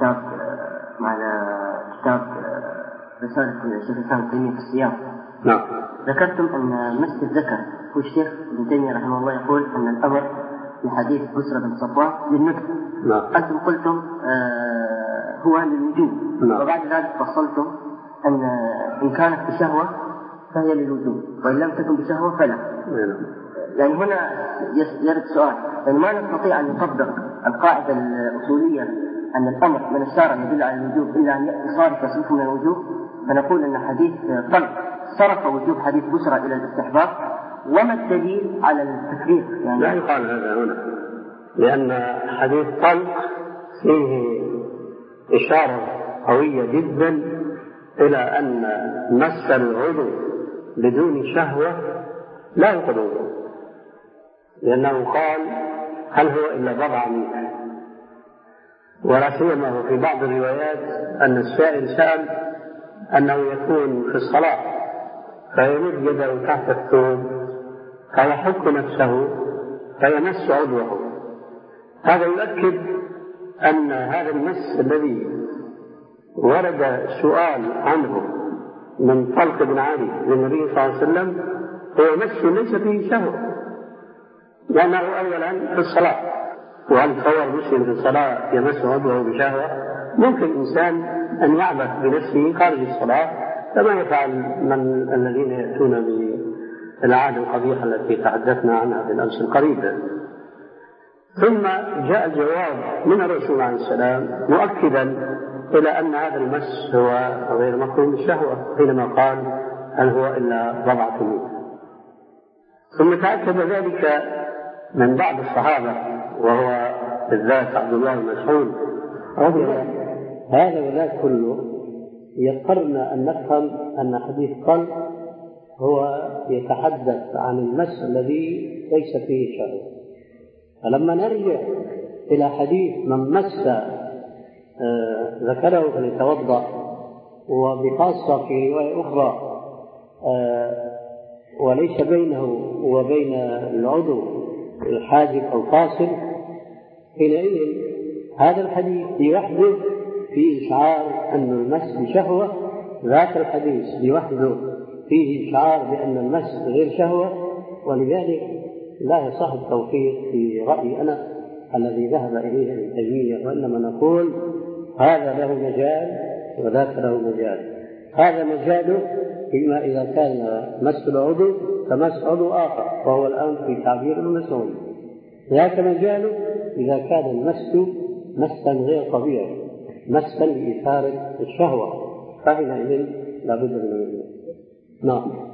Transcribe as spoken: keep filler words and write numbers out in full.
كتاب مع كتاب رسالة الشيخ الإسلام ابن تيمية في الصيام. نعم. ذكرتم أن مس الذكر هو الشيخ ابن تيمية رحمه الله يقول أن الأمر في حديث بسرة بن صفوان للنطق. نعم. أنتم قلتم آه هو للوجوب. نعم. وبعد ذلك فصلتم أن إن كانت بشهوة فهي للوجوب وإن لم تكن بشهوة فلا. نعم. يعني هنا يرد سؤال، يعني ما نستطيع أن نطبق القاعدة الأصولية أن الأمر من الشارع يدل على الوجوب إلا أن يأتي صارف يصرف من الوجوب، فنقول أن حديث طلق صرف وجوب حديث بسرى إلى الاستحباب، وما الدليل على التكرير؟ يعني لا يقال هذا هنا، لأن حديث طلق فيه إشارة قوية جدا إلى أن مس العضو بدون شهوة لا يقبل، لأنه قال هل هو إلا بضع منك، ولا سيما في بعض الروايات أن السائل سأل أنه يكون في الصلاة فيمد يده تحت الثوب فيحك نفسه فيمس عضوه. هذا يؤكد أن هذا المس الذي ورد سؤال عنه من طلق بن علي للنبي صلى الله عليه وسلم هو مس ليس فيه شهوة، لأنه أولا في الصلاة، وهل تصور مسلم في الصلاة يمس عضوه بشهوة؟ ممكن إنسان أن يعبث بنفسه خارج الصلاة كما يفعل من الذين يأتون بالعادة القبيحة التي تحدثنا عنها في الأمس القريب. ثم جاء الجواب من الرسول عليه السلام مؤكدا إلى أن هذا المس هو غير مكروه بالشهوة حينما قال هل هو إلا بضعة منك. ثم تأكد ذلك من بعض الصحابة وهو بالذات عبد الله بن مسعود رضي الله عنه. هذا وذاك كله يقرنا أن نفهم أن حديث قلب هو يتحدث عن المس الذي ليس فيه شهوة. فلما نرجع إلى حديث من مس آه ذكره فليتوضأ، وبخاصة في رواية أخرى آه وليس بينه وبين العضو الحاجب أو فاصل، حينئذ هذا الحديث لوحده فيه إشعار أن المس بشهوة، ذاك الحديث لوحده فيه إشعار بأن المس غير شهوة، ولذلك لا يصح التوفيق في رأيي أنا الذي ذهب إليه ابن تيمية، وإنما نقول هذا له مجال وذاك له مجال. هذا مجاله فيما إذا كان مس العضو كمس عضو آخر، وهو الآن في تعبير المسعود. ذاك مجاله إذا كان المس مسا غير طبيعي، مسا لإثارة الشهوة، فحينئذ لا بد من المجال. نعم.